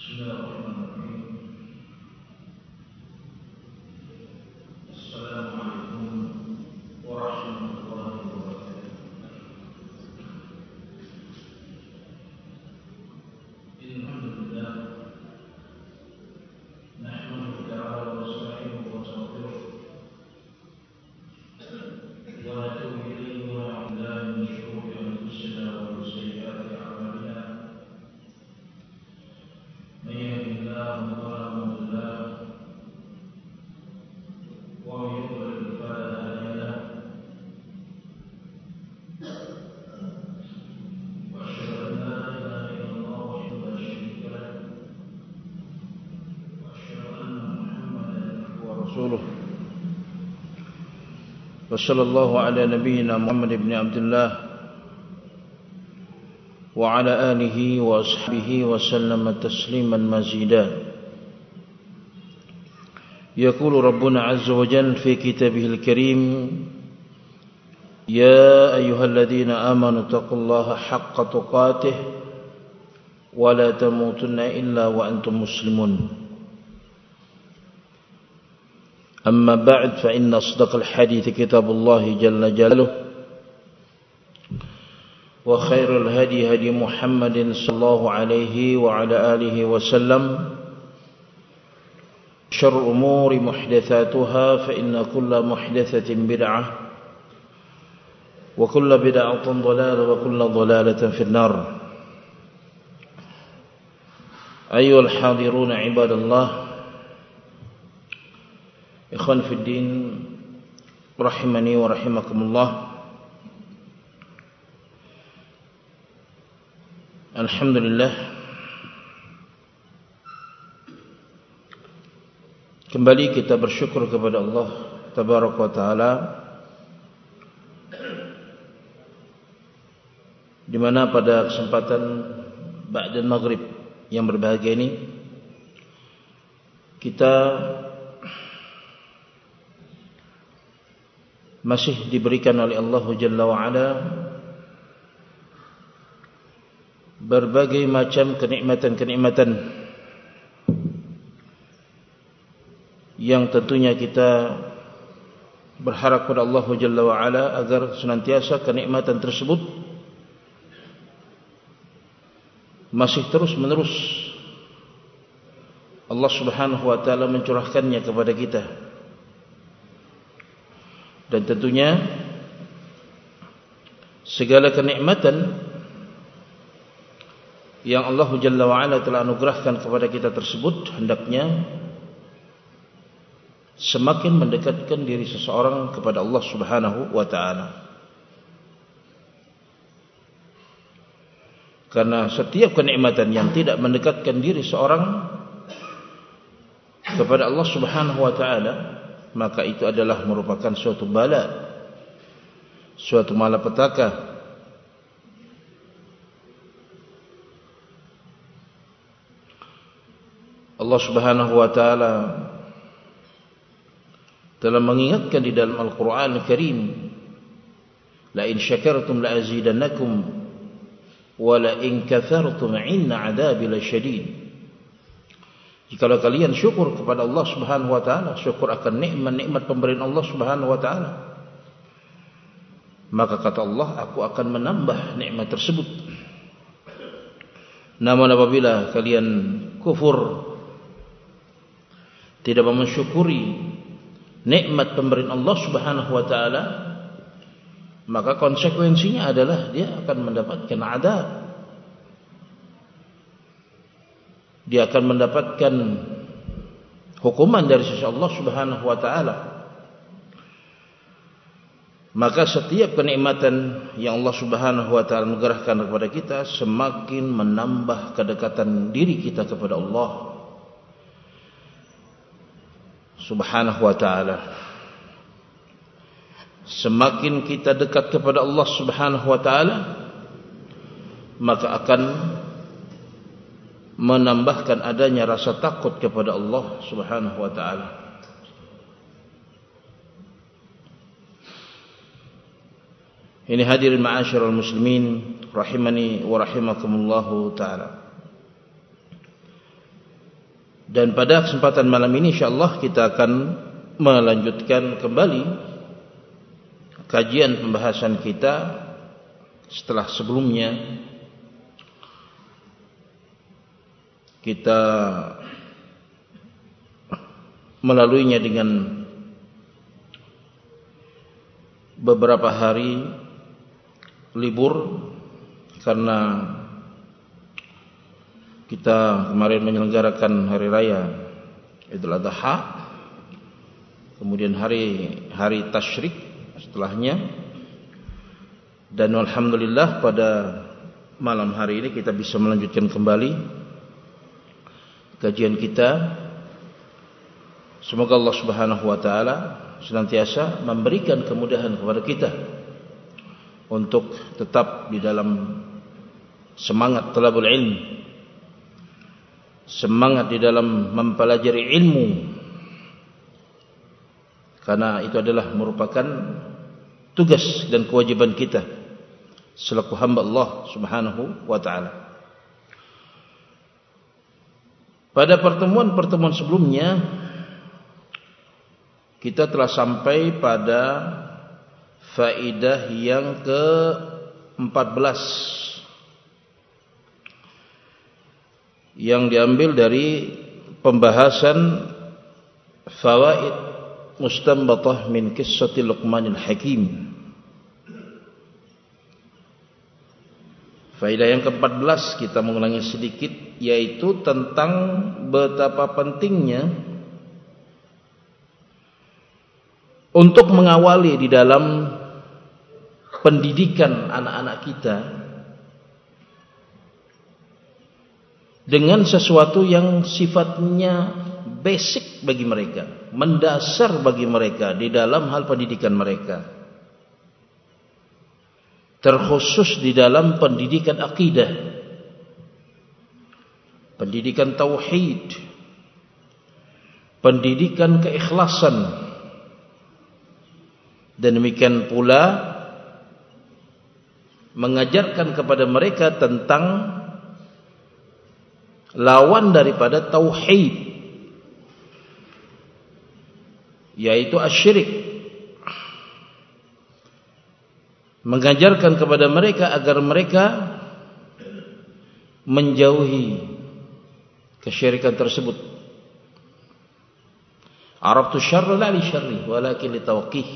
Bismillahirrahmanirrahim. Assalamualaikum warahmatullahi wabarakatuh. Alhamdulillah, nahmaduhu ta'ala wa nasta'inuhu wa nastaghfiruh wa natubu ilayhi wa na'udzu billahi min shururi anfusina wa min sayyiati a'malina. من يهده الله فلا مضل له ومن يضلل فلا هادي له واشهد ان لا اله الا الله وحده لا شريك له واشهد ان محمدا عبده ورسوله وصلى الله على نبينا محمد بن عبد الله وعلى آله وأصحابه وسلم تسليما مزيدا. يقول ربنا عز وجل في كتابه الكريم: يا أيها الذين آمنوا اتقوا الله حق تقاته ولا تموتن إلا وأنتم مسلمون. أما بعد فإن أصدق الحديث كتاب الله جل جلاله وخير الهدي هدي محمد صلى الله عليه وعلى آله وسلم شر الأمور محدثاتها فإن كل محدثة بدعة وكل بدعة ضلالة وكل ضلالة في النار. أيها الحاضرون عباد الله، إخوان في الدين رحمني ورحمكم الله. Alhamdulillah, kembali kita bersyukur kepada Allah Tabaraka wa Ta'ala, di mana pada kesempatan ba'da maghrib yang berbahagia ini kita masih diberikan oleh Allah Jalla wa Ala berbagai macam kenikmatan-kenikmatan yang tentunya kita berharap kepada Allah Jalla wa Ala agar senantiasa kenikmatan tersebut masih terus menerus Allah Subhanahu wa Ta'ala mencurahkannya kepada kita. Dan tentunya segala kenikmatan yang Allah Jalla wa'ala telah anugerahkan kepada kita tersebut hendaknya semakin mendekatkan diri seseorang kepada Allah Subhanahu wa Ta'ala. Karena setiap kenikmatan yang tidak mendekatkan diri seorang kepada Allah Subhanahu wa Ta'ala, maka itu adalah merupakan suatu bala, suatu malapetaka. Allah Subhanahu wa Ta'ala telah mengingatkan di dalam Al-Quran Al-Karim, la in syakartum la azidannakum wa la in kafartum inna adabi lasyadid. Jikalau kalian syukur kepada Allah Subhanahu wa Ta'ala, syukur akan nikmat-nikmat pemberian Allah Subhanahu wa Ta'ala, maka kata Allah, aku akan menambah nikmat tersebut. Namun apabila kalian kufur, tidak mensyukuri nikmat pemberian Allah Subhanahu wa Ta'ala, maka konsekuensinya adalah dia akan mendapatkan adab. Dia akan mendapatkan hukuman dari sisi Allah Subhanahu wa Ta'ala. Maka setiap kenikmatan yang Allah Subhanahu wa Ta'ala anugerahkan kepada kita semakin menambah kedekatan diri kita kepada Allah Subhanahu wa Ta'ala. Semakin kita dekat kepada Allah Subhanahu wa Ta'ala, maka akan menambahkan adanya rasa takut kepada Allah Subhanahu wa Ta'ala. Ini hadirin ma'asyiral muslimin rahimani wa rahimakumullahu ta'ala. Dan pada kesempatan malam ini insyaallah kita akan melanjutkan kembali kajian pembahasan kita setelah sebelumnya kita melaluinya dengan beberapa hari libur karena kita kemarin menyelenggarakan hari raya Idul Adha, kemudian hari tasyrik setelahnya, dan alhamdulillah pada malam hari ini kita bisa melanjutkan kembali kajian kita. Semoga Allah Subhanahu wa taala senantiasa memberikan kemudahan kepada kita untuk tetap di dalam semangat talabul ilm, semangat di dalam mempelajari ilmu, karena itu adalah merupakan tugas dan kewajiban kita selaku hamba Allah Subhanahu wa taala. Pada pertemuan-pertemuan sebelumnya kita telah sampai pada faedah yang ke-14 yang diambil dari pembahasan fawaid mustanbatah min qissati Luqmanil Hakim. Faedah yang ke-14 kita mengulangi sedikit, yaitu tentang betapa pentingnya untuk mengawali di dalam pendidikan anak-anak kita dengan sesuatu yang sifatnya basic bagi mereka, mendasar bagi mereka di dalam hal pendidikan mereka, terkhusus di dalam pendidikan akidah, pendidikan tauhid, pendidikan keikhlasan, dan demikian pula mengajarkan kepada mereka tentang lawan daripada tauhid, yaitu asyirik. Mengajarkan kepada mereka agar mereka menjauhi kesyirikan tersebut. Araftu syarra la li syarri walakin li tawqih.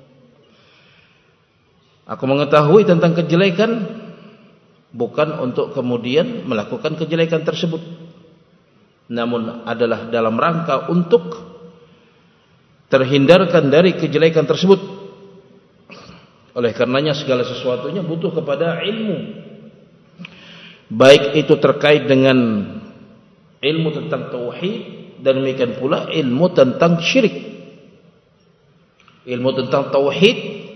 Aku mengetahui tentang kejelekan bukan untuk kemudian melakukan kejelekan tersebut, namun adalah dalam rangka untuk terhindarkan dari kejelekan tersebut. Oleh karenanya segala sesuatunya butuh kepada ilmu, baik itu terkait dengan ilmu tentang tauhid, dan demikian pula ilmu tentang syirik. Ilmu tentang tauhid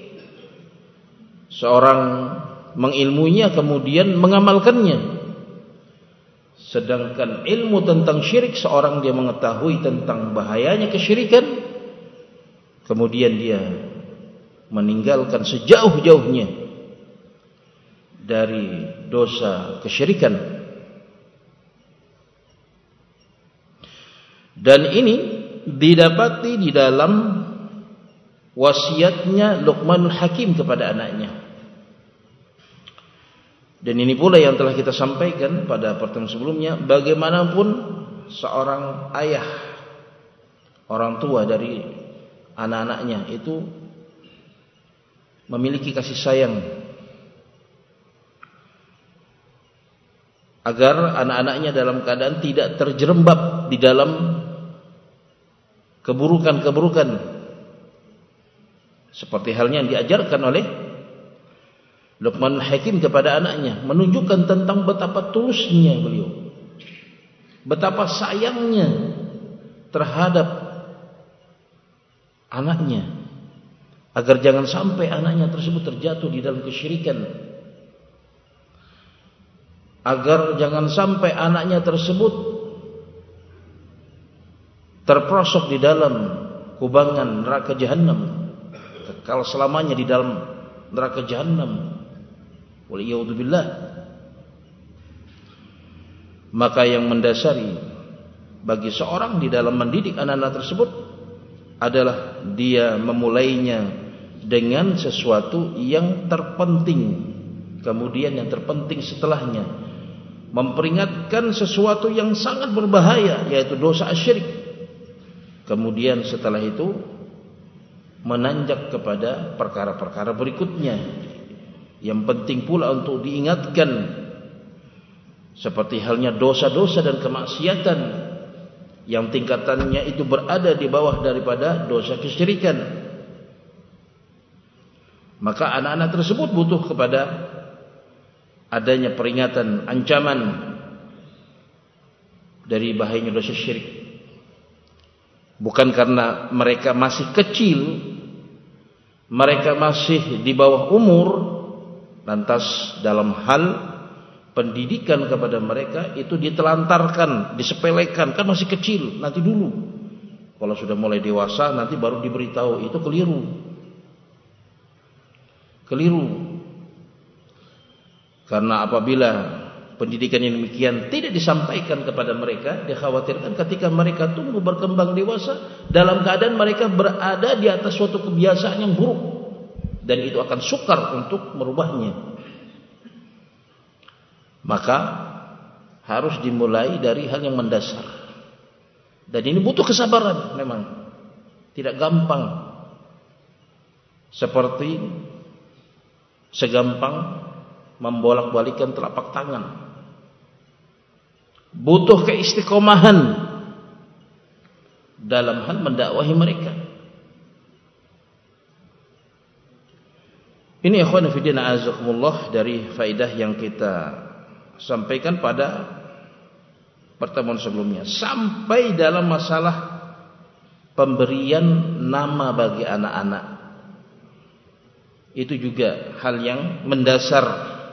seorang mengilmuinya kemudian mengamalkannya, sedangkan ilmu tentang syirik seorang dia mengetahui tentang bahayanya kesyirikan, kemudian dia meninggalkan sejauh-jauhnya dari dosa kesyirikan. Dan ini didapati di dalam wasiatnya Luqmanul Hakim kepada anaknya. Dan ini pula yang telah kita sampaikan pada pertemuan sebelumnya, bagaimanapun seorang ayah, orang tua dari anak-anaknya itu memiliki kasih sayang agar anak-anaknya dalam keadaan tidak terjerembab di dalam keburukan-keburukan, seperti halnya yang diajarkan oleh Luqman Hakim kepada anaknya, menunjukkan tentang betapa tulusnya beliau, betapa sayangnya terhadap anaknya, agar jangan sampai anaknya tersebut terjatuh di dalam kesyirikan, agar jangan sampai anaknya tersebut terperosok di dalam kubangan neraka jahanam, kekal selamanya di dalam neraka jahanam. Waliyadzubillah. Maka yang mendasari bagi seorang di dalam mendidik anak-anak tersebut adalah dia memulainya dengan sesuatu yang terpenting, kemudian yang terpenting setelahnya memperingatkan sesuatu yang sangat berbahaya, yaitu dosa syirik. Kemudian setelah itu menanjak kepada perkara-perkara berikutnya yang penting pula untuk diingatkan, seperti halnya dosa-dosa dan kemaksiatan yang tingkatannya itu berada di bawah daripada dosa kesyirikan. Maka anak-anak tersebut butuh kepada adanya peringatan, ancaman dari bahayanya dosa syirik. Bukan karena mereka masih kecil, mereka masih di bawah umur, lantas dalam hal pendidikan kepada mereka itu ditelantarkan, disepelekan, kan masih kecil, nanti dulu. Kalau sudah mulai dewasa nanti baru diberitahu, itu keliru. Keliru. Karena apabila pendidikan yang demikian tidak disampaikan kepada mereka, dikhawatirkan ketika mereka tumbuh berkembang dewasa dalam keadaan mereka berada di atas suatu kebiasaan yang buruk, dan itu akan sukar untuk merubahnya. Maka harus dimulai dari hal yang mendasar. Dan ini butuh kesabaran memang. Tidak gampang. Seperti segampang membolak-balikan telapak tangan. Butuh keistiqomahan dalam hal mendakwahi mereka. Ini ikhwan fillah azakumullah dari faedah yang kita sampaikan pada pertemuan sebelumnya, sampai dalam masalah pemberian nama bagi anak-anak. Itu juga hal yang mendasar,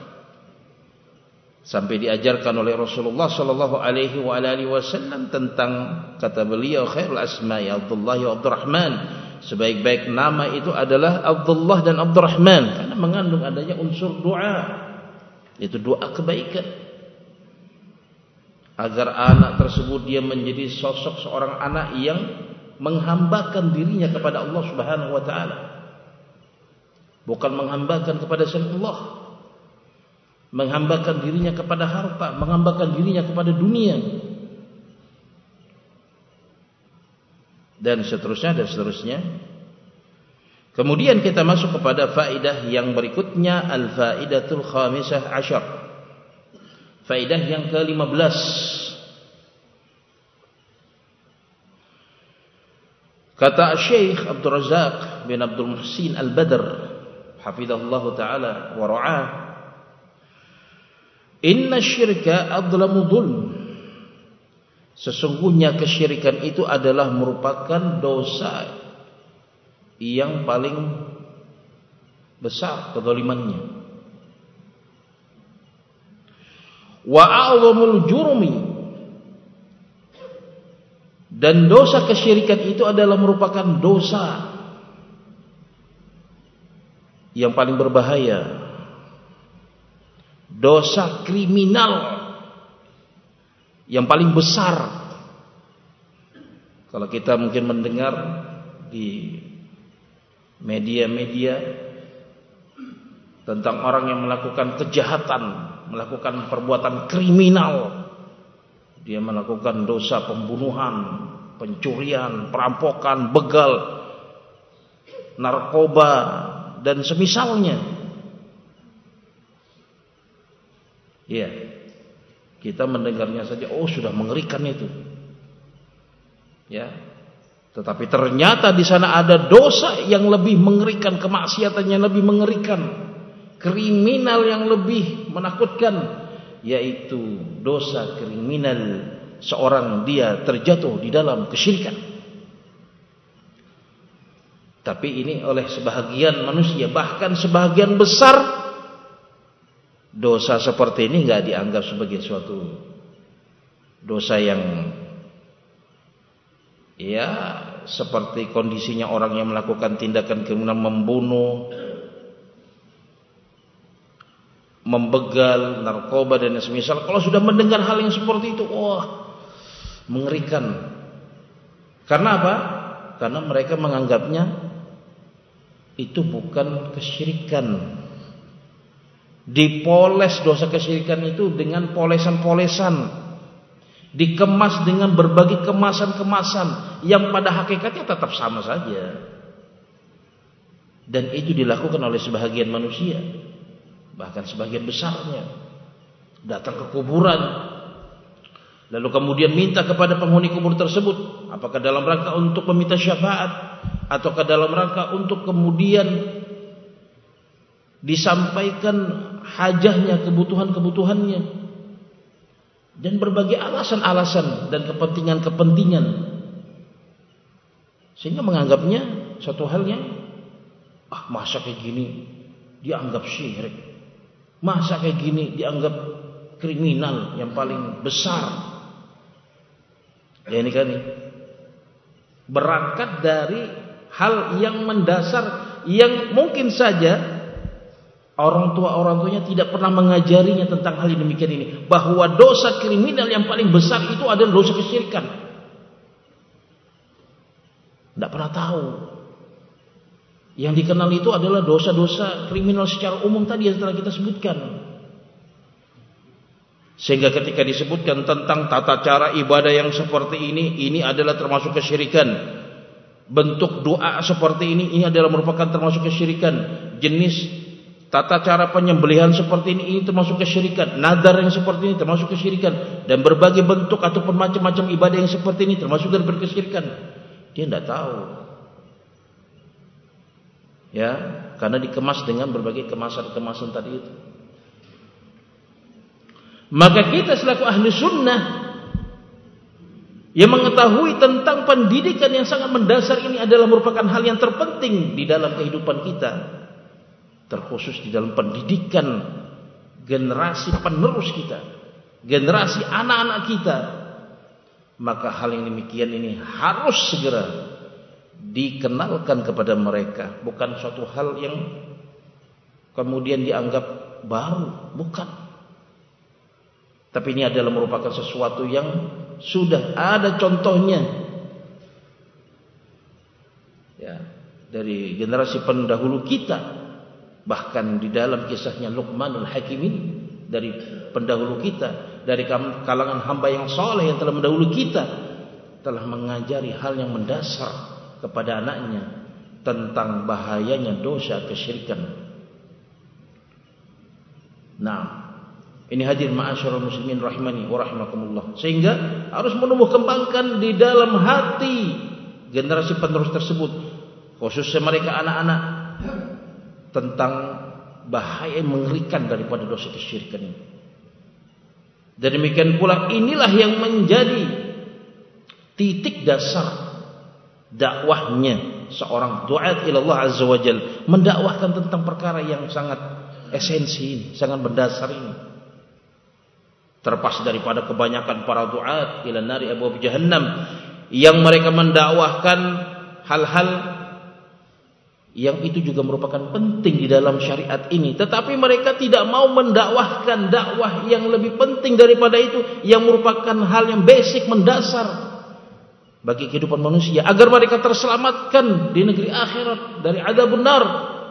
sampai diajarkan oleh Rasulullah sallallahu alaihi wasallam tentang, kata beliau, khairul asma'i Abdullah wa Abdurrahman, sebaik-baik nama itu adalah Abdullah dan Abdurrahman, karena mengandung adanya unsur doa. Itu doa kebaikan, agar anak tersebut dia menjadi sosok seorang anak yang menghambakan dirinya kepada Allah Subhanahu wa taala, bukan menghambakan kepada selain Allah, menghambakan dirinya kepada harta, menghambakan dirinya kepada dunia, dan seterusnya dan seterusnya. Kemudian kita masuk kepada faedah yang berikutnya, al-faidatul khamisah asyar. Faedah yang ke-15. Kata Syekh Abdul Razak bin Abdul Muhsin Al-Badr, hafizahullah taala wa ra'ah, inna syirka adlamu dhulm. Sesungguhnya kesyirikan itu adalah merupakan dosa yang paling besar kezalimannya. Wa a'zamul jurmi, dan dosa kesyirikan itu adalah merupakan dosa yang paling berbahaya, dosa kriminal yang paling besar. Kalau kita mungkin mendengar di media-media tentang orang yang melakukan kejahatan, melakukan perbuatan kriminal, dia melakukan dosa pembunuhan, pencurian, perampokan, begal, narkoba, dan semisalnya. Ya, kita mendengarnya saja, oh sudah mengerikan itu. Ya, tetapi ternyata di sana ada dosa yang lebih mengerikan, kemaksiatan yang lebih mengerikan, kriminal yang lebih menakutkan, yaitu dosa kriminal seorang dia terjatuh di dalam kesyirikan. Tapi ini oleh sebahagian manusia, bahkan sebahagian besar, dosa seperti ini enggak dianggap sebagai suatu dosa yang ya seperti kondisinya orang yang melakukan tindakan kriminal, membunuh, membegal, narkoba dan semisal. Kalau sudah mendengar hal yang seperti itu, wah, mengerikan. Karena apa? Karena mereka menganggapnya itu bukan kesyirikan. Dipoles dosa kesyirikan itu dengan polesan-polesan, dikemas dengan berbagai kemasan-kemasan yang pada hakikatnya tetap sama saja. Dan itu dilakukan oleh sebahagian manusia, bahkan sebagian besarnya datang ke kuburan, lalu kemudian minta kepada penghuni kubur tersebut, apakah dalam rangka untuk meminta syafaat ataukah dalam rangka untuk kemudian disampaikan hajahnya, kebutuhan-kebutuhannya, dan berbagai alasan-alasan dan kepentingan-kepentingan, sehingga menganggapnya satu hal yang masa kayak gini dianggap syirik, masa kayak gini dianggap kriminal yang paling besar. Ya, ini kan berangkat dari hal yang mendasar yang mungkin saja orang tuanya tidak pernah mengajarinya tentang hal yang demikian ini, bahwa dosa kriminal yang paling besar itu adalah dosa kesyirikan. Tidak pernah tahu. Yang dikenal itu adalah dosa-dosa kriminal secara umum tadi yang telah kita sebutkan. Sehingga ketika disebutkan tentang tata cara ibadah yang seperti ini adalah termasuk kesyirikan. Bentuk doa seperti ini adalah merupakan termasuk kesyirikan. Jenis tata cara penyembelihan seperti ini termasuk kesyirikan. Nadar yang seperti ini termasuk kesyirikan. Dan berbagai bentuk ataupun macam-macam ibadah yang seperti ini termasuk dari kesyirikan. Dia tidak tahu. Ya, karena dikemas dengan berbagai kemasan-kemasan tadi itu. Maka kita selaku ahli sunnah yang mengetahui tentang pendidikan yang sangat mendasar ini adalah merupakan hal yang terpenting di dalam kehidupan kita, terkhusus di dalam pendidikan generasi penerus kita, generasi anak-anak kita. Maka hal yang demikian ini harus segera dikenalkan kepada mereka. Bukan suatu hal yang kemudian dianggap baru, bukan. Tapi ini adalah merupakan sesuatu yang sudah ada contohnya, ya, dari generasi pendahulu kita. Bahkan di dalam kisahnya Luqmanul Hakimin, dari pendahulu kita, dari kalangan hamba yang soleh yang telah mendahului kita, telah mengajari hal yang mendasar kepada anaknya tentang bahayanya dosa kesyirikan. Nah, ini hadir ma'asyiral muslimin rahimani wa rahimakumullah. Sehingga harus menumbuh kembangkan di dalam hati generasi penerus tersebut, khususnya mereka anak-anak, tentang bahaya yang mengerikan daripada dosa kesyirikan ini. Dan demikian pula inilah yang menjadi titik dasar dakwahnya seorang duat ilallah azza wajal, mendakwahkan tentang perkara yang sangat esensi ini, sangat mendasar ini. Terlepas daripada kebanyakan para duat ila nari abwaab jahannam yang mereka mendakwahkan hal-hal yang itu juga merupakan penting di dalam syariat ini, tetapi mereka tidak mau mendakwahkan dakwah yang lebih penting daripada itu, yang merupakan hal yang basic, mendasar bagi kehidupan manusia, agar mereka terselamatkan di negeri akhirat dari azabun nar.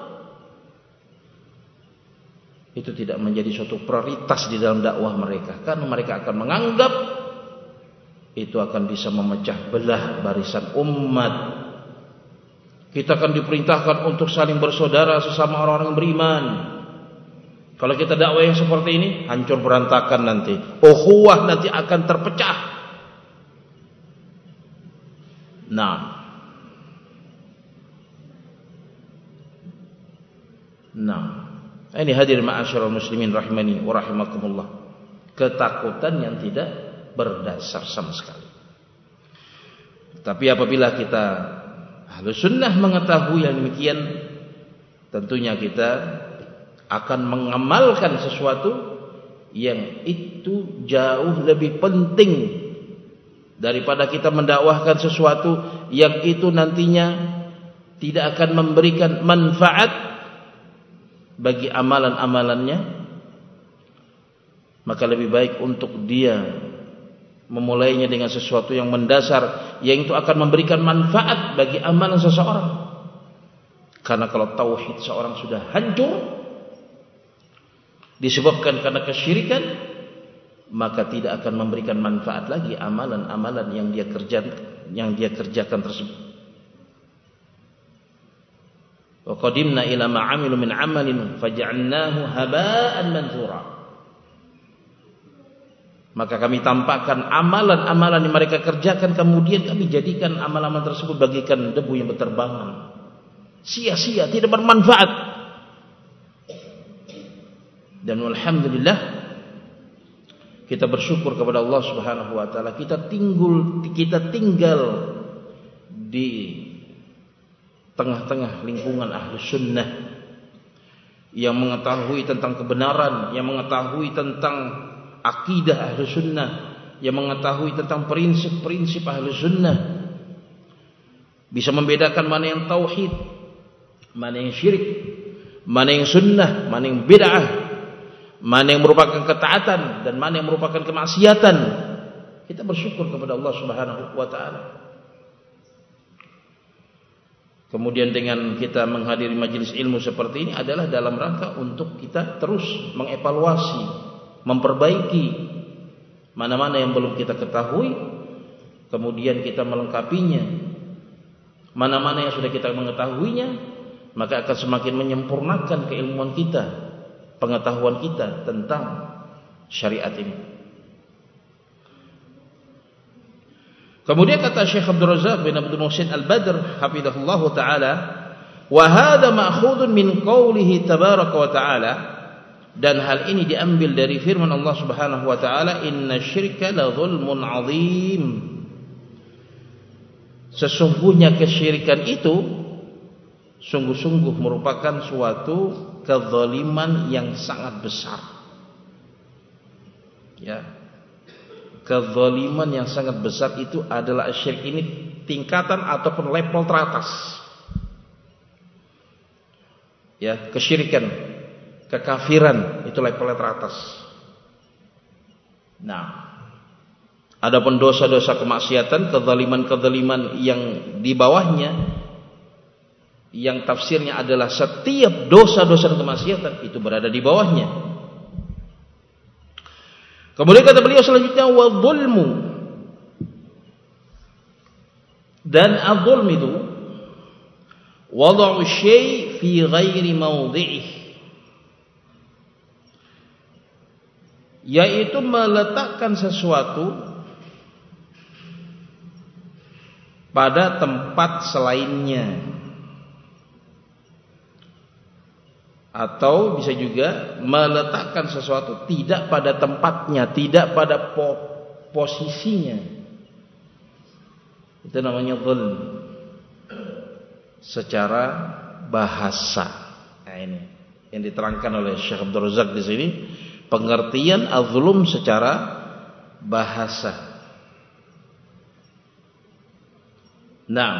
Itu tidak menjadi suatu prioritas di dalam dakwah mereka, karena mereka akan menganggap itu akan bisa memecah belah barisan umat. Kita akan diperintahkan untuk saling bersaudara sesama orang-orang yang beriman. Kalau kita dakwah yang seperti ini, hancur berantakan nanti. Ukhuwah nanti akan terpecah. Nah, ini hadir ma'asyiral muslimin rahimani wa rahimakumullah. Ketakutan yang tidak berdasar sama sekali. Tapi apabila kita Ahlus sunnah mengetahui yang demikian, tentunya kita akan mengamalkan sesuatu yang itu jauh lebih penting daripada kita mendakwahkan sesuatu yang itu nantinya tidak akan memberikan manfaat bagi amalan-amalannya. Maka lebih baik untuk dia memulainya dengan sesuatu yang mendasar, yang itu akan memberikan manfaat bagi amalan seseorang. Karena kalau tauhid seorang sudah hancur disebabkan karena kesyirikan, maka tidak akan memberikan manfaat lagi amalan-amalan yang dia kerjakan tersebut. Wa qadimna ila ma 'amilu min 'amalin faj'alnahu haba'an manthura. Maka kami tampakkan amalan-amalan yang mereka kerjakan, kemudian kami jadikan amalan-amalan tersebut bagikan debu yang berterbangan, sia-sia, tidak bermanfaat. Dan alhamdulillah kita bersyukur kepada Allah Subhanahu wa taala, kita tinggal di tengah-tengah lingkungan Ahlus Sunnah yang mengetahui tentang kebenaran, yang mengetahui tentang akidah Ahlus Sunnah, yang mengetahui tentang prinsip-prinsip Ahlus Sunnah, bisa membedakan mana yang tauhid, mana yang syirik, mana yang sunnah, mana yang bid'ah, mana yang merupakan ketaatan dan mana yang merupakan kemaksiatan. Kita bersyukur kepada Allah Subhanahu wa taala. Kemudian dengan kita menghadiri majelis ilmu seperti ini adalah dalam rangka untuk kita terus mengevaluasi, memperbaiki mana-mana yang belum kita ketahui, kemudian kita melengkapinya. Mana-mana yang sudah kita mengetahuinya, maka akan semakin menyempurnakan keilmuan kita, pengetahuan kita tentang syariat ini. Kemudian kata Syekh Abdul Razak bin Abdul Muhsin Al-Badr hafizahullahu taala, wa hadza ma'khudun min qoulihi tabaraka wa taala, dan hal ini diambil dari firman Allah Subhanahu wa taala, innasyirka la dzulmun 'adzim. Sesungguhnya kesyirikan itu sungguh-sungguh merupakan suatu kezaliman yang sangat besar. Ya. Kezaliman yang sangat besar itu adalah syirik. Ini tingkatan ataupun level teratas. Ya, kesyirikan, kekafiran itu level teratas. Nah, adapun dosa-dosa kemaksiatan, kezaliman-kezaliman yang di bawahnya, yang tafsirnya adalah setiap dosa-dosa kemaksiatan itu berada di bawahnya. Kemudian kata beliau selanjutnya, wa dzulmu, dan adzulm itu wad'u syai' fi ghairi mawdhi'ih, yaitu meletakkan sesuatu pada tempat selainnya, atau bisa juga meletakkan sesuatu tidak pada tempatnya, tidak pada posisinya. Itu namanya dzulm secara bahasa. Nah, ini yang diterangkan oleh Syekh Abdul Razak di sini, pengertian az-zulm secara bahasa. Nah,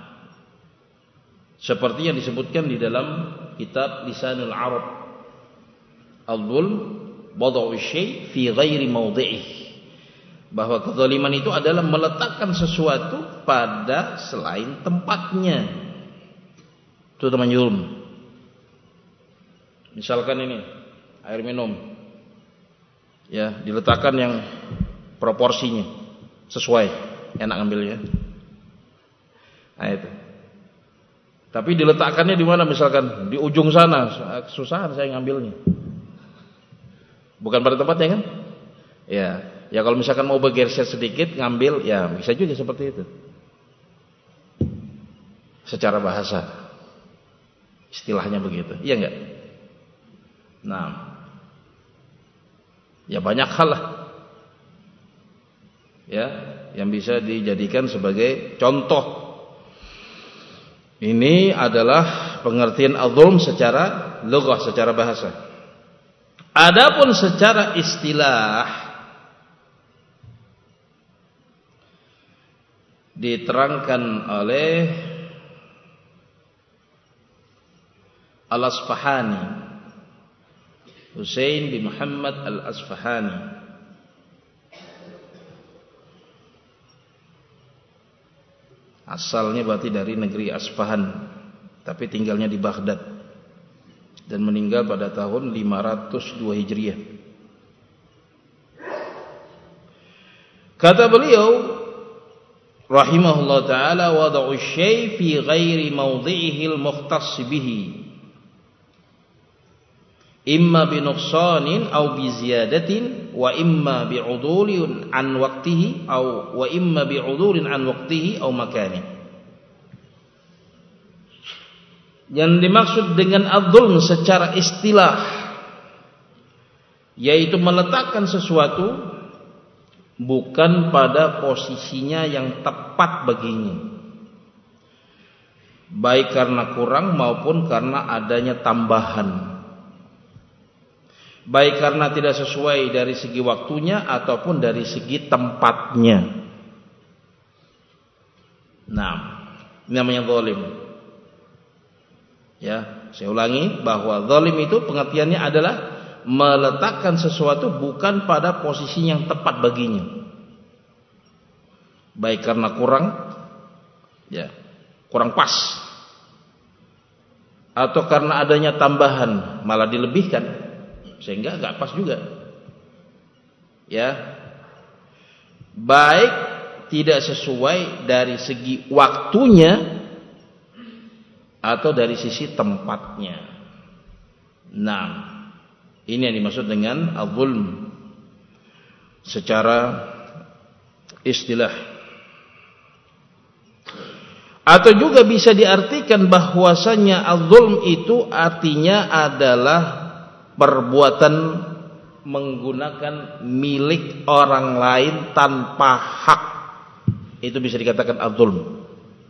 seperti yang disebutkan di dalam kitab Lisanul Arab, al-dzulm wad'u syai' fi ghairi mawdhi'ih, bahwa kezaliman itu adalah meletakkan sesuatu pada selain tempatnya. Itu namanya dzulm. Misalkan ini air minum, ya, diletakkan yang proporsinya sesuai, enak ngambilnya. Nah itu. Tapi diletakkannya di mana, misalkan di ujung sana, kesusahan saya ngambilnya. Bukan pada tempatnya kan? Ya, ya kalau misalkan mau bergeser sedikit ngambil, ya bisa juga seperti itu. Secara bahasa, istilahnya begitu, iya enggak? Nah, ya banyak hal lah, ya, yang bisa dijadikan sebagai contoh. Ini adalah pengertian az-zulm secara lughah, secara bahasa. Adapun secara istilah diterangkan oleh Al-Asfahani, Husain bin Muhammad Al-Asfahani, Asalnya berarti dari negeri Asfahan, tapi tinggalnya di Baghdad, dan meninggal pada tahun 502 Hijriah. Kata beliau rahimahullah ta'ala, wada'u syai' fi ghairi mawdhi'ihi al-mukhtass bihi, imma bi nuqsanin aw bi ziyadatin wa imma bi 'udulin an waqtihi aw wa imma bi 'udulin an waqtihi aw makani. Yang dimaksud dengan adzulm secara istilah yaitu meletakkan sesuatu bukan pada posisinya yang tepat baginya, baik karena kurang maupun karena adanya tambahan, baik karena tidak sesuai dari segi waktunya ataupun dari segi tempatnya. Nah, ini namanya zalim. Ya, saya ulangi bahwa zalim itu pengertiannya adalah meletakkan sesuatu bukan pada posisi yang tepat baginya, baik karena kurang, ya, kurang pas, atau karena adanya tambahan malah dilebihkan sehingga enggak pas juga. Ya. Baik tidak sesuai dari segi waktunya atau dari sisi tempatnya. Nah, ini yang dimaksud dengan al-zulm secara istilah. Atau juga bisa diartikan bahwasanya al-zulm itu artinya adalah perbuatan menggunakan milik orang lain tanpa hak. Itu bisa dikatakan al-zulm.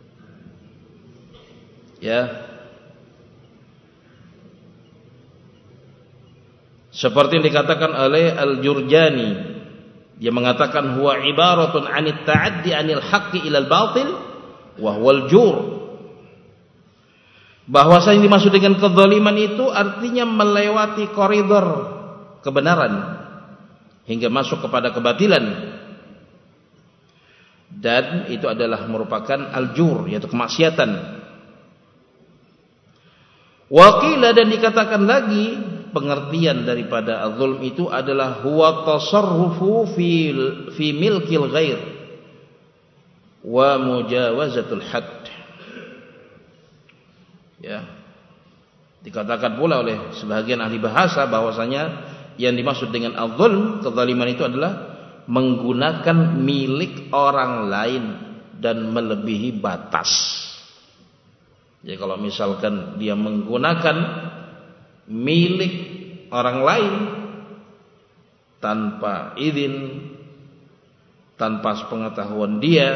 Ya. Seperti yang dikatakan oleh Al-Jurjani, dia mengatakan huwa ibaratun 'anit ta'addi 'anil haqqi ilal batil wa huwal jur. Bahwa yang dimaksud dengan kezaliman itu artinya melewati koridor kebenaran hingga masuk kepada kebatilan, dan itu adalah merupakan al-jur, yaitu kemaksiatan. Waqila, dan dikatakan lagi pengertian daripada az-zulm itu adalah huwa tasarrufu fi milkil ghair wa mujawazatul hadd. Ya. Dikatakan pula oleh sebagian ahli bahasa bahwasanya yang dimaksud dengan az-zulm, kezaliman itu adalah menggunakan milik orang lain dan melebihi batas. Jadi kalau misalkan dia menggunakan milik orang lain tanpa izin, tanpa sepengetahuan dia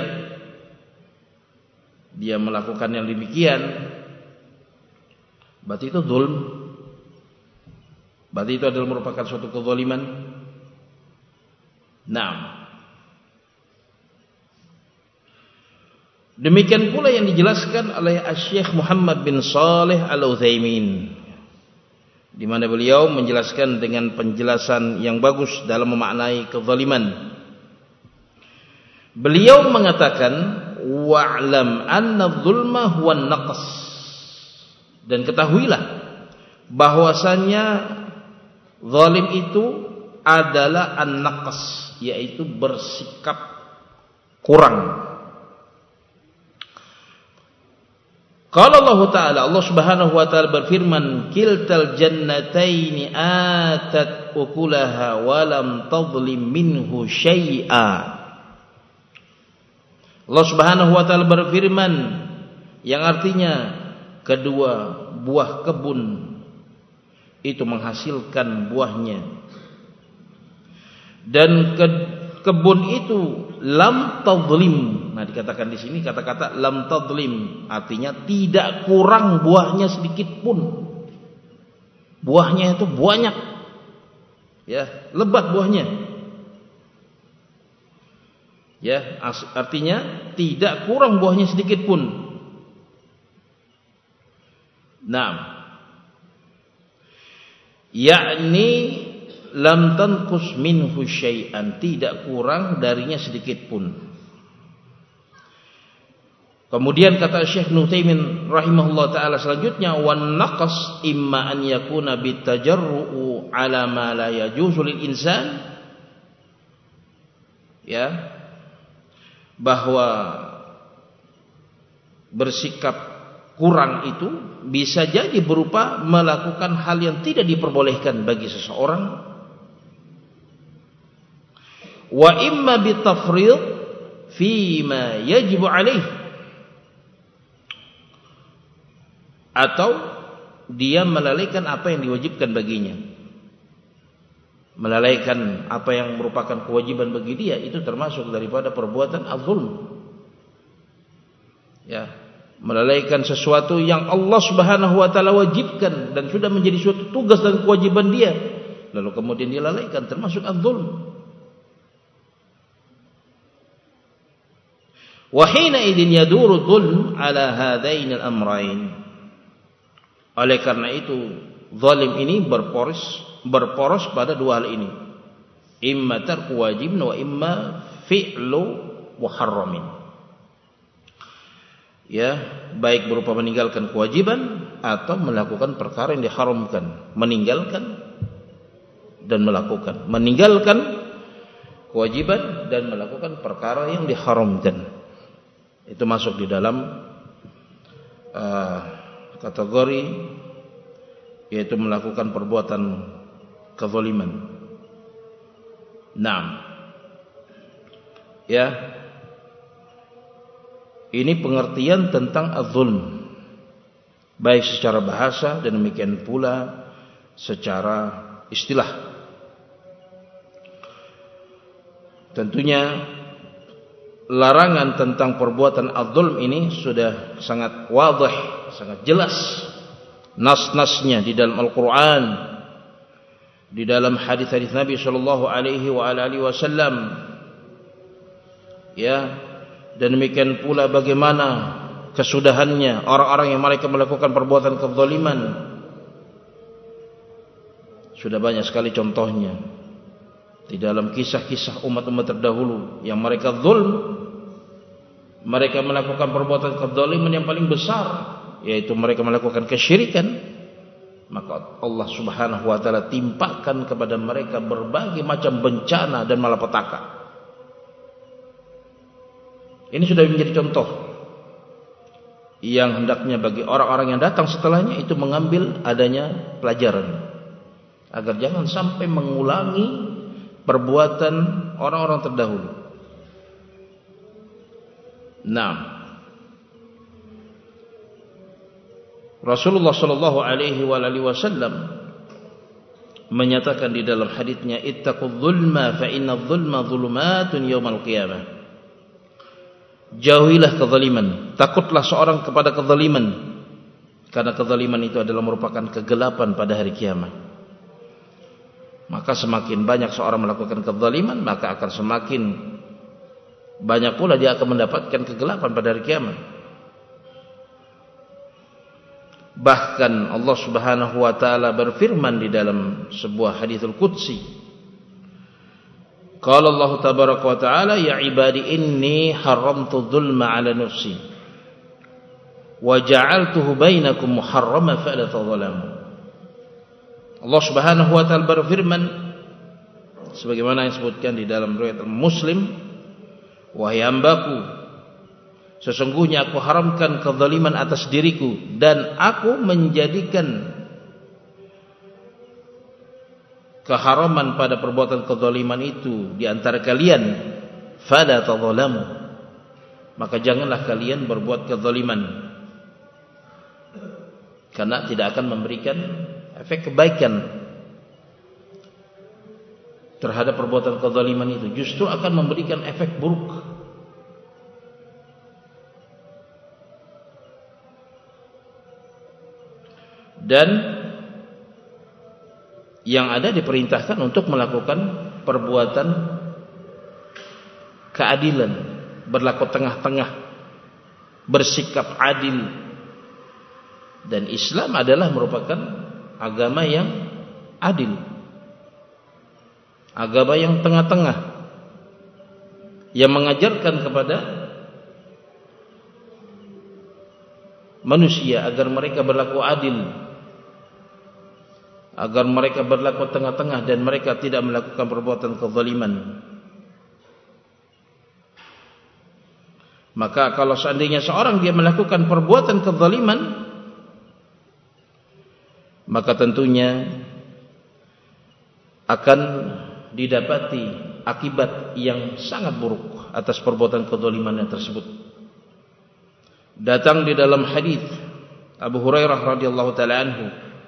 melakukan yang demikian, berarti itu zulm. Berarti itu adalah merupakan suatu kezaliman. Nah, demikian pula yang dijelaskan oleh Syekh Muhammad bin Shalih Al-Utsaimin, di mana beliau menjelaskan dengan penjelasan yang bagus dalam memaknai kezaliman. Beliau mengatakan wa'lam anna adh-dhulma huwa an-naqs, dan ketahuilah bahwasanya zalim itu adalah an-naqs, yaitu bersikap kurang. Qala Allah Ta'ala, Allah Subhanahu wa taala berfirman, kiltal jannataini atat ukulaha wa lam tadhlim minhu syai'a. Allah Subhanahu wa taala berfirman yang artinya kedua buah kebun itu menghasilkan buahnya, dan kebun itu lam tadhlim. Nah, dikatakan di sini kata-kata lam tadhlim artinya tidak kurang buahnya sedikit pun. Buahnya itu banyak. Ya, lebat buahnya. Ya, artinya tidak kurang buahnya sedikit pun. Nah, yakni lam tanqus minhu syai'an, tidak kurang darinya sedikit pun. Kemudian kata Syekh Nutaimin rahimahullah taala selanjutnya, wan naqas imma an yakuna bitajarru'u ala ma la yajuzu lil insan, ya, bahwa bersikap kurang itu bisa jadi berupa melakukan hal yang tidak diperbolehkan bagi seseorang, wa imma bitafrid fi ma yajibu alaih, atau dia melalaikan apa yang diwajibkan baginya. Melalaikan apa yang merupakan kewajiban bagi dia itu termasuk daripada perbuatan az-zulm. Ya, melalaikan sesuatu yang Allah Subhanahu wa taala wajibkan dan sudah menjadi suatu tugas dan kewajiban dia, lalu kemudian dia lalaikan, termasuk az-zulm. Wa hina idzin yaduru dzulm ala hadain al-amrayn. Oleh karena itu zalim ini berporos pada dua hal ini, imma tarku wajibin wa imma fi'lu muharramin. Ya, baik berupa meninggalkan kewajiban atau melakukan perkara yang diharamkan. Meninggalkan dan melakukan, meninggalkan kewajiban dan melakukan perkara yang diharamkan, itu masuk di dalam kategori yaitu melakukan perbuatan kezaliman. Naam. Ya. Ini pengertian tentang az-zulm, baik secara bahasa dan demikian pula secara istilah. Tentunya larangan tentang perbuatan az-zulm ini sudah sangat wadih, sangat jelas nas-nasnya di dalam Al-Quran, di dalam hadis-hadis Nabi Shallallahu Alaihi Wasallam. Ya, dan demikian pula bagaimana kesudahannya orang-orang yang mereka melakukan perbuatan kezaliman. Sudah banyak sekali contohnya di dalam kisah-kisah umat-umat terdahulu yang mereka zulm, mereka melakukan perbuatan kezaliman yang paling besar, yaitu mereka melakukan kesyirikan. Maka Allah Subhanahu wa taala timpakan kepada mereka berbagai macam bencana dan malapetaka. Ini sudah menjadi contoh yang hendaknya bagi orang-orang yang datang setelahnya itu mengambil adanya pelajaran, agar jangan sampai mengulangi perbuatan orang-orang terdahulu. Nah, Rasulullah Shallallahu Alaihi Wasallam menyatakan di dalam haditsnya, ittaqul zulma fa inna zulma zulumatun yaumal qiyamah. Jauhilah kezaliman, takutlah seorang kepada kezaliman, karena kezaliman itu adalah merupakan kegelapan pada hari kiamat. Maka semakin banyak seorang melakukan kezaliman, maka akan semakin banyak pula dia akan mendapatkan kegelapan pada hari kiamat. Bahkan Allah Subhanahu wa taala berfirman di dalam sebuah haditsul qudsi, qala Allah tabaraka wa taala, ya ibadi inni haramtu dzulma ala nafsi wa ja'altuhu bainakum muharraman fala tadzalamu. Allah Subhanahu wa taala berfirman sebagaimana yang disebutkan di dalam riwayat Muslim, wahai hambaku, sesungguhnya aku haramkan kezaliman atas diriku dan aku menjadikan keharaman pada perbuatan kezaliman itu di antara kalian, fala tadzalamu, maka janganlah kalian berbuat kezaliman, karena tidak akan memberikan efek kebaikan terhadap perbuatan kezaliman itu, justru akan memberikan efek buruk. Dan yang ada diperintahkan untuk melakukan perbuatan keadilan, berlaku tengah-tengah, bersikap adil. Dan Islam adalah merupakan agama yang adil, agama yang tengah-tengah, yang mengajarkan kepada manusia agar mereka berlaku adil, agar mereka berlaku tengah-tengah dan mereka tidak melakukan perbuatan kezaliman. Maka kalau seandainya seorang dia melakukan perbuatan kezaliman, maka tentunya akan didapati akibat yang sangat buruk atas perbuatan kezalimannya tersebut. Datang di dalam hadis Abu Hurairah radhiyallahu taala anhu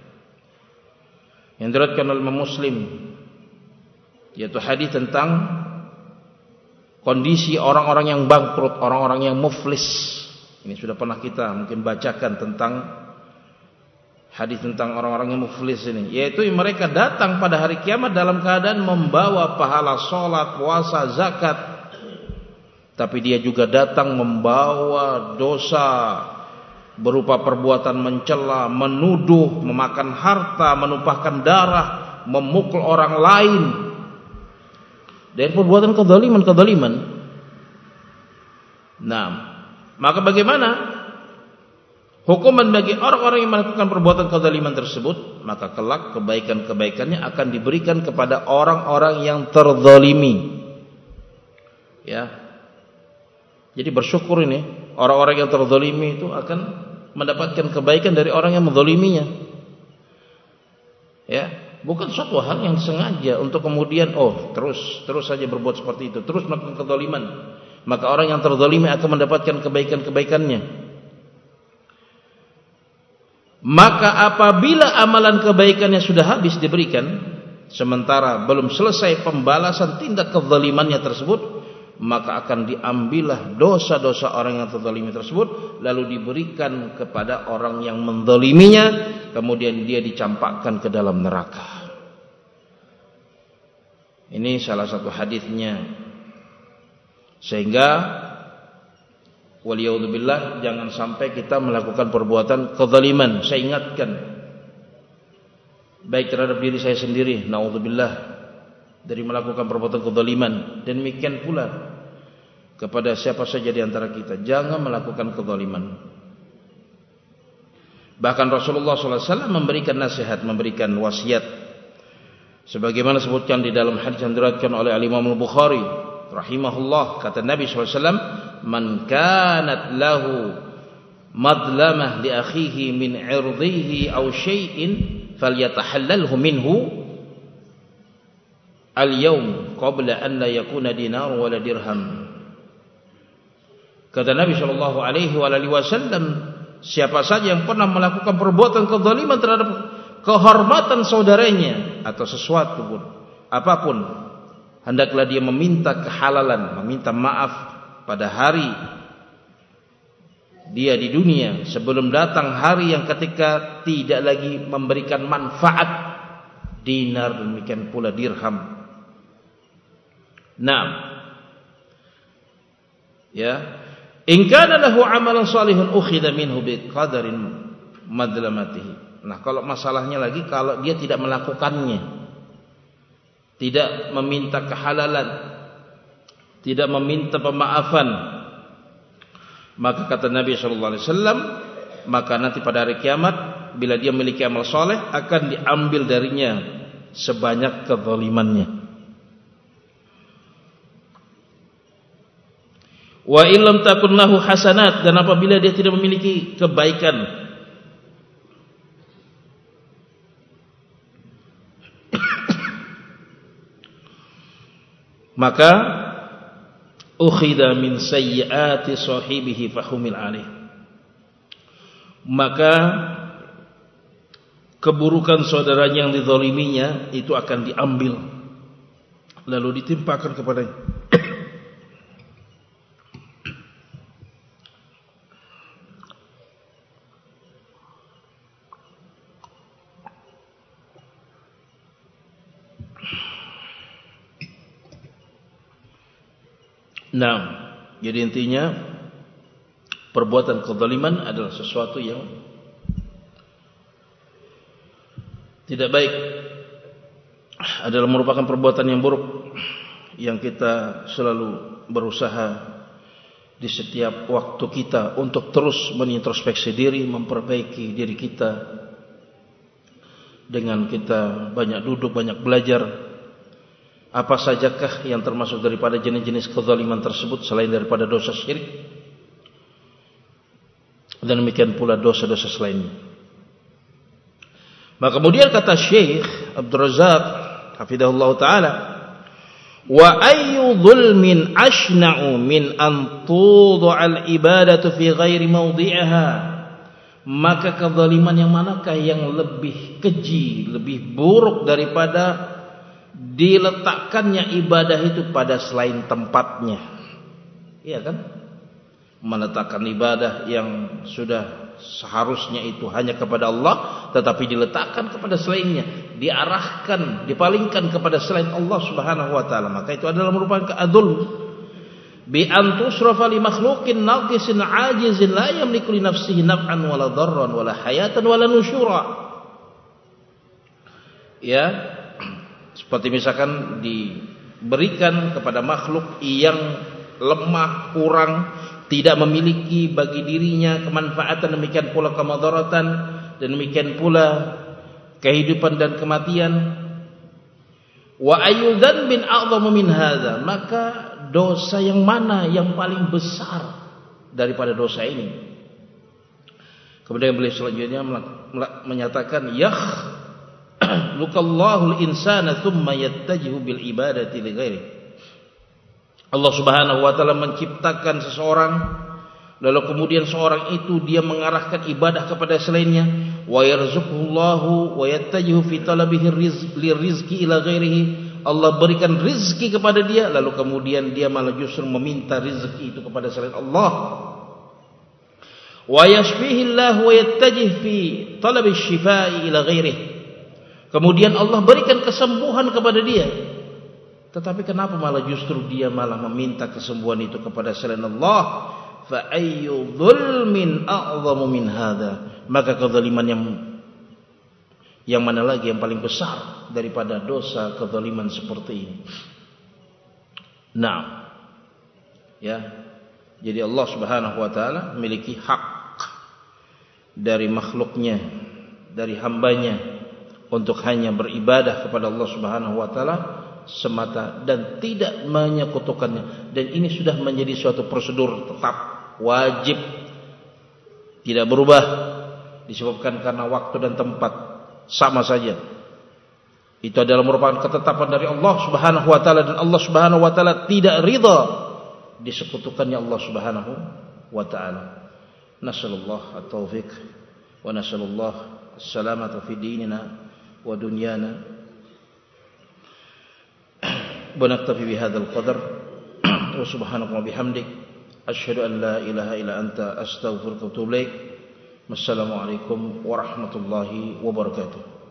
yang diriwayatkan oleh Imam Muslim, yaitu hadis tentang kondisi orang-orang yang bangkrut, orang-orang yang muflis. Ini sudah pernah kita mungkin bacakan tentang hadis tentang orang-orang yang muflis ini, yaitu mereka datang pada hari kiamat dalam keadaan membawa pahala salat, puasa, zakat, tapi dia juga datang membawa dosa berupa perbuatan mencela, menuduh, memakan harta, menumpahkan darah, memukul orang lain, dari perbuatan kezaliman. Nah, maka bagaimana hukuman bagi orang-orang yang melakukan perbuatan kezaliman tersebut? Maka kelak kebaikan-kebaikannya akan diberikan kepada orang-orang yang terzalimi. Ya. Jadi bersyukur ini, orang-orang yang terzalimi itu akan mendapatkan kebaikan dari orang yang menzaliminya. Ya, bukan suatu hal yang sengaja untuk kemudian terus saja berbuat seperti itu, terus melakukan kezaliman. Maka orang yang terzalimi akan mendapatkan kebaikan-kebaikannya. Maka apabila amalan kebaikannya sudah habis diberikan, sementara belum selesai pembalasan tindak kezalimannya tersebut, maka akan diambillah dosa-dosa orang yang terzalimi tersebut, lalu diberikan kepada orang yang menzaliminya, kemudian dia dicampakkan ke dalam neraka. Ini salah satu hadisnya. Sehingga waliyadzubillah, jangan sampai kita melakukan perbuatan kezaliman. Saya ingatkan, baik terhadap diri saya sendiri, naudzubillah, dari melakukan perbuatan kezaliman, dan demikian pula kepada siapa saja di antara kita, jangan melakukan kezaliman. Bahkan Rasulullah SAW memberikan nasihat, memberikan wasiat, sebagaimana disebutkan di dalam hadis yang diriwayatkan oleh Imam Al-Bukhari rahimahullah. Kata Nabi SAW, man kanat lahu madlamah li akhihi min irdihi aw syai'in falyatahallalhu minhu al-yawm qabla an la yakuna dinar wala dirham. Kata Nabi SAW, siapa saja yang pernah melakukan perbuatan kezaliman terhadap kehormatan saudaranya atau sesuatu pun, apapun, hendaklah dia meminta kehalalan, meminta maaf pada hari dia di dunia, sebelum datang hari yang ketika tidak lagi memberikan manfaat dinar, demikian pula dirham. Nah, ya, in kana lahu amalan salihun ukhidha minhu biqadarin madlamatihi. Nah, kalau masalahnya lagi, kalau dia tidak melakukannya, tidak meminta kehalalan, tidak meminta pemaafan, maka kata Nabi SAW, maka nanti pada hari kiamat, bila dia memiliki amal soleh, akan diambil darinya sebanyak kezalimannya. Wa illam takun lahu hasanat, dan apabila dia tidak memiliki kebaikan, maka ukhidha min sayyiati sahibihi fahumil alaih, maka keburukan saudaranya yang dizaliminya itu akan diambil lalu ditimpakan kepadanya. Nah, jadi intinya perbuatan kezaliman adalah sesuatu yang tidak baik, adalah merupakan perbuatan yang buruk yang kita selalu berusaha di setiap waktu kita untuk terus menintrospeksi diri, memperbaiki diri kita dengan kita banyak duduk, banyak belajar. Apa sajakah yang termasuk daripada jenis-jenis kezaliman tersebut selain daripada dosa syirik, dan demikian pula dosa-dosa selainnya. Maka kemudian kata Syekh Abdul Razak hafizahullah taala, wa ayyu dhulmin ashna'u min an tudha'al ibadatu fi ghairi mawdi'iha. Maka kezaliman yang manakah yang lebih keji, lebih buruk daripada diletakkannya ibadah itu pada selain tempatnya? Iya kan? Meletakkan ibadah yang sudah seharusnya itu hanya kepada Allah, tetapi diletakkan kepada selainnya, diarahkan, dipalingkan kepada selain Allah Subhanahu wa taala, maka itu adalah merupakan keadzulm. Bi an tusrafa li makhluqin naqisin ajizin la yamliku li nafsihi naf'an wala darran wala hayatan wala nusyura. Ya, seperti misalkan diberikan kepada makhluk yang lemah, kurang, tidak memiliki bagi dirinya kemanfaatan, demikian pula kemadaratan, dan demikian pula kehidupan dan kematian. Wa ayyudan bin a'dhamu min hadza, maka dosa yang mana yang paling besar daripada dosa ini? Kemudian beliau selanjutnya menyatakan, lukallahu al-insana thumma yattajihu bil ibadati li ghairihi. Allah Subhanahu wa taala menciptakan seseorang, lalu kemudian seorang itu dia mengarahkan ibadah kepada selainnya. Wa yarzuqullahu wa yattajihu fi talabihi rizqi ila ghairihi. Allah berikan rizki kepada dia, lalu kemudian dia malah justru meminta rizki itu kepada selain Allah. Wa yashfihillahu wa yattajih fi talabi syifai ila ghairihi. Kemudian Allah berikan kesembuhan kepada dia, tetapi kenapa malah justru dia malah meminta kesembuhan itu kepada selain Allah? Fa ayyu dzulmin a'dhamu min hadza. Maka kezaliman yang mana lagi yang paling besar daripada dosa kezaliman seperti ini? Nah, ya. Jadi Allah Subhanahu wa taala memiliki hak dari makhluknya, dari hambanya, untuk hanya beribadah kepada Allah Subhanahu wa taala semata dan tidak menyekutukannya. Dan ini sudah menjadi suatu prosedur tetap, wajib, tidak berubah, disebabkan karena waktu dan tempat sama saja. Itu adalah merupakan ketetapan dari Allah Subhanahu wa taala, dan Allah Subhanahu wa taala tidak ridha disekutukannya Allah Subhanahu wa taala. Nasallallahu at-taufiq wa nasallallahu as-salamata fi dinina wa dunyana. Bonaktafi bihadzal qadar wa subhanaka wa bihamdik asyhadu an la ilaha illa anta astaghfiruka wa atubu ilaik. Wassalamu alaikum warahmatullahi wabarakatuh.